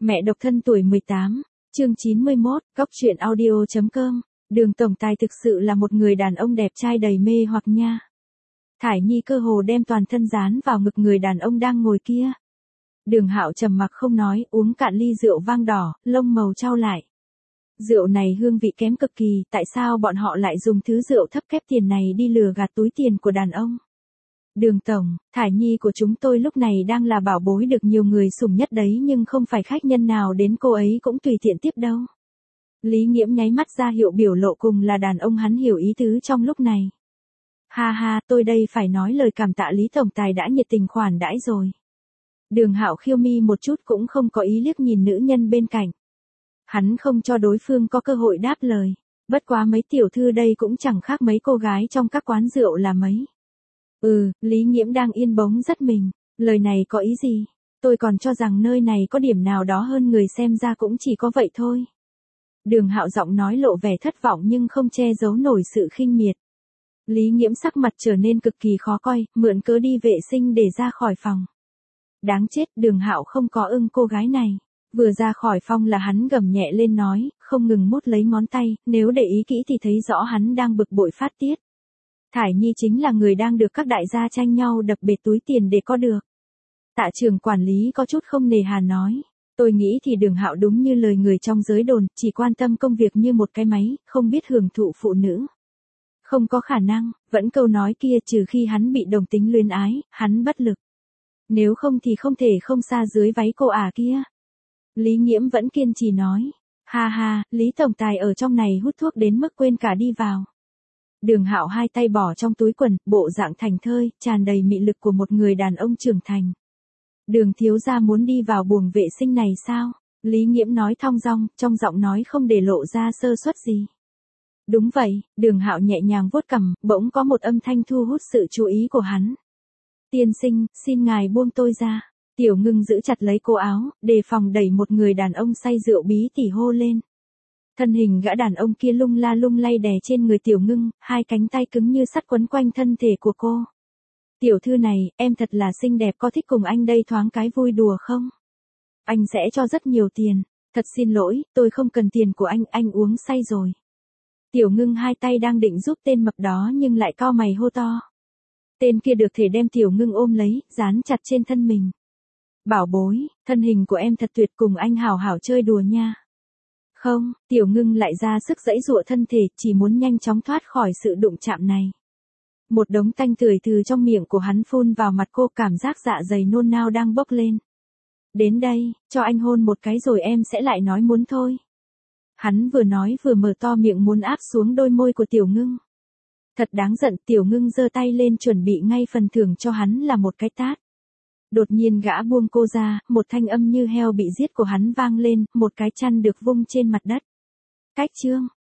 Mẹ độc thân tuổi 18, chương 91, góc truyện audio.com. Đường tổng tài thực sự là một người đàn ông đẹp trai đầy mê hoặc nha. Thải Nhi cơ hồ đem toàn thân dán vào ngực người đàn ông đang ngồi kia. Đường Hạo trầm mặc không nói, uống cạn ly rượu vang đỏ, lông màu chau lại. Rượu này hương vị kém cực kỳ, tại sao bọn họ lại dùng thứ rượu thấp kép tiền này đi lừa gạt túi tiền của đàn ông? Đường tổng, Thải Nhi của chúng tôi lúc này đang là bảo bối được nhiều người sủng nhất đấy, nhưng không phải khách nhân nào đến cô ấy cũng tùy tiện tiếp đâu. Lý Nghiễm nháy mắt ra hiệu biểu lộ cùng là đàn ông hắn hiểu ý tứ trong lúc này. Ha ha, tôi đây phải nói lời cảm tạ Lý tổng tài đã nhiệt tình khoản đãi rồi. Đường Hạo khiêu mi một chút cũng không có ý liếc nhìn nữ nhân bên cạnh. Hắn không cho đối phương có cơ hội đáp lời. Bất quá mấy tiểu thư đây cũng chẳng khác mấy cô gái trong các quán rượu là mấy. Lý Nghiễm đang yên bóng rất mình. Lời này có ý gì? Tôi còn cho rằng nơi này có điểm nào đó hơn người, xem ra cũng chỉ có vậy thôi. Đường Hạo giọng nói lộ vẻ thất vọng nhưng không che giấu nổi sự khinh miệt. Lý Nghiễm sắc mặt trở nên cực kỳ khó coi, mượn cớ đi vệ sinh để ra khỏi phòng. Đáng chết, Đường Hạo không có ưng cô gái này. Vừa ra khỏi phòng là hắn gầm nhẹ lên nói, không ngừng mút lấy ngón tay, nếu để ý kỹ thì thấy rõ hắn đang bực bội phát tiết. Thải Nhi chính là người đang được các đại gia tranh nhau đập bệt túi tiền để có được. Tạ trưởng quản lý có chút không nề hà nói, tôi nghĩ thì Đường Hạo đúng như lời người trong giới đồn, chỉ quan tâm công việc như một cái máy, không biết hưởng thụ phụ nữ. Không có khả năng, vẫn câu nói kia, trừ khi hắn bị đồng tính luyến ái, hắn bất lực. Nếu không thì không thể không xa dưới váy cô ả kia. Lý Nghiễm vẫn kiên trì nói, ha ha, Lý tổng tài ở trong này hút thuốc đến mức quên cả đi vào. Đường Hạo hai tay bỏ trong túi quần, bộ dạng thành thơi, tràn đầy mị lực của một người đàn ông trưởng thành. Đường thiếu gia muốn đi vào buồng vệ sinh này sao? Lý Nghiễm nói thong dong, trong giọng nói không để lộ ra sơ suất gì. Đúng vậy, Đường Hạo nhẹ nhàng vuốt cằm, bỗng có một âm thanh thu hút sự chú ý của hắn. Tiên sinh, xin ngài buông tôi ra. Tiểu Ngưng giữ chặt lấy cô áo, đề phòng đẩy một người đàn ông say rượu bí tỉ hô lên. Thân hình gã đàn ông kia lung la lung lay đè trên người Tiểu Ngưng, hai cánh tay cứng như sắt quấn quanh thân thể của cô. Tiểu thư này, em thật là xinh đẹp, có thích cùng anh đây thoáng cái vui đùa không? Anh sẽ cho rất nhiều tiền. Thật xin lỗi, tôi không cần tiền của anh uống say rồi. Tiểu Ngưng hai tay đang định giúp tên mập đó nhưng lại cau mày hô to. Tên kia được thể đem Tiểu Ngưng ôm lấy, dán chặt trên thân mình. Bảo bối, thân hình của em thật tuyệt, cùng anh hảo hảo chơi đùa nha. Không, Tiểu Ngưng lại ra sức giãy giụa thân thể, chỉ muốn nhanh chóng thoát khỏi sự đụng chạm này. Một đống tanh tưởi từ trong miệng của hắn phun vào mặt cô, cảm giác dạ dày nôn nao đang bốc lên. Đến đây, cho anh hôn một cái rồi em sẽ lại nói muốn thôi. Hắn vừa nói vừa mở to miệng muốn áp xuống đôi môi của Tiểu Ngưng. Thật đáng giận, Tiểu Ngưng giơ tay lên chuẩn bị ngay phần thưởng cho hắn là một cái tát. Đột nhiên gã buông cô ra, một thanh âm như heo bị giết của hắn vang lên, một cái chăn được vung trên mặt đất. Cách chương,